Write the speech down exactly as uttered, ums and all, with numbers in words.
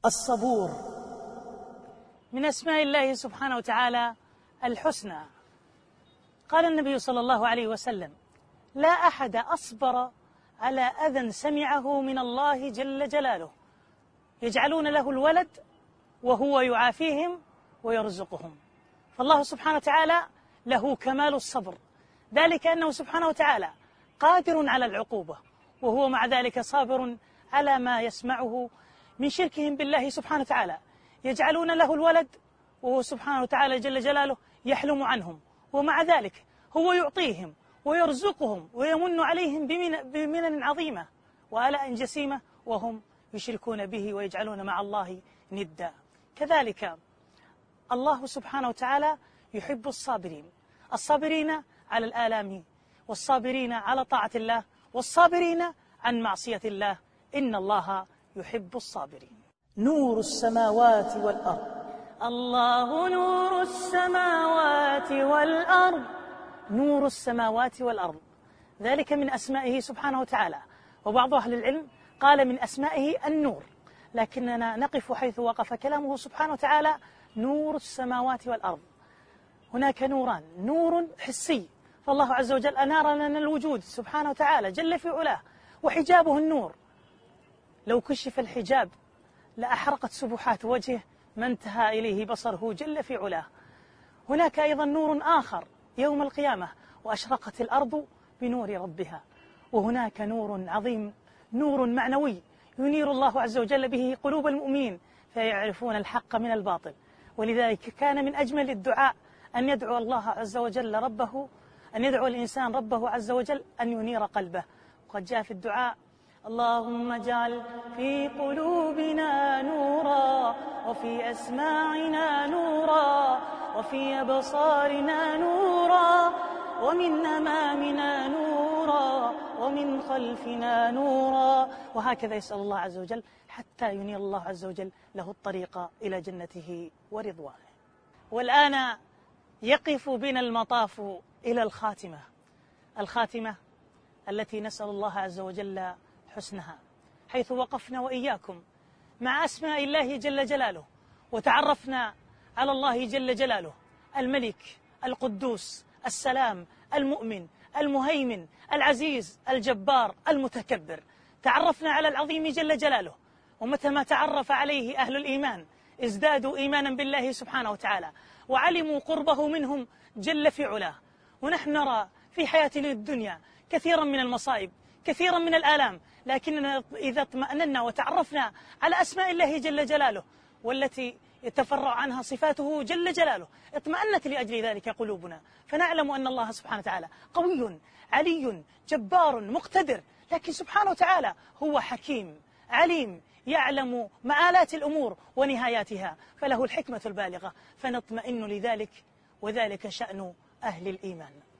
الصبور من أسماء الله سبحانه وتعالى الحسنى. قال النبي صلى الله عليه وسلم: لا أحد أصبر على أذى سمعه من الله جل جلاله، يجعلون له الولد وهو يعافيهم ويرزقهم. فالله سبحانه وتعالى له كمال الصبر، ذلك أنه سبحانه وتعالى قادر على العقوبة، وهو مع ذلك صابر على ما يسمعه من شركهم بالله سبحانه وتعالى. يجعلون له الولد وهو سبحانه وتعالى جل جلاله يحلم عنهم، ومع ذلك هو يعطيهم ويرزقهم ويمن عليهم بمنن عظيمة وآلاء جسيمة، وهم يشركون به ويجعلون مع الله ندا. كذلك الله سبحانه وتعالى يحب الصابرين، الصابرين على الآلام، والصابرين على طاعة الله، والصابرين عن معصية الله. إن الله يحب الصابرين. نور السماوات والأرض. الله نور السماوات والأرض. نور السماوات والأرض، ذلك من أسمائه سبحانه وتعالى. وبعض أهل العلم قال من أسمائه النور، لكننا نقف حيث وقف كلامه سبحانه وتعالى: نور السماوات والأرض. هناك نوران: نور حسي، فالله عز وجل أنار لنا الوجود سبحانه وتعالى جل في علاه، وحجابه النور، لو كشف الحجاب لأحرقت سبحات وجهه ما انتهى إليه بصره جل في علاه. هناك أيضا نور آخر يوم القيامة: وأشرقت الأرض بنور ربها. وهناك نور عظيم، نور معنوي ينير الله عز وجل به قلوب المؤمنين فيعرفون الحق من الباطل. ولذلك كان من أجمل الدعاء أن يدعو الله عز وجل ربه، أن يدعو الإنسان ربه عز وجل أن ينير قلبه. وقد جاء في الدعاء: اللهم اجعل في قلوبنا نورا، وفي أسماعنا نورا، وفي أبصارنا نورا، ومن أمامنا نورا، ومن خلفنا نورا. وهكذا يسأل الله عز وجل حتى ينير الله عز وجل له الطريق إلى جنته ورضوانه. والآن يقف بنا المطاف إلى الخاتمة، الخاتمة التي نسأل الله عز وجل حسنها، حيث وقفنا وإياكم مع أسماء الله جل جلاله، وتعرفنا على الله جل جلاله: الملك، القدوس، السلام، المؤمن، المهيمن، العزيز، الجبار، المتكبر. تعرفنا على العظيم جل جلاله، ومتى ما تعرف عليه أهل الإيمان ازدادوا إيمانا بالله سبحانه وتعالى، وعلموا قربه منهم جل في علاه. ونحن نرى في حياتنا الدنيا كثيرا من المصائب، كثيرا من الآلام، لكننا إذا اطمأننا وتعرفنا على أسماء الله جل جلاله والتي يتفرع عنها صفاته جل جلاله، اطمأنت لأجل ذلك قلوبنا، فنعلم أن الله سبحانه وتعالى قوي علي جبار مقتدر، لكن سبحانه وتعالى هو حكيم عليم، يعلم مآلات الأمور ونهاياتها، فله الحكمة البالغة، فنطمئن لذلك، وذلك شأن أهل الإيمان.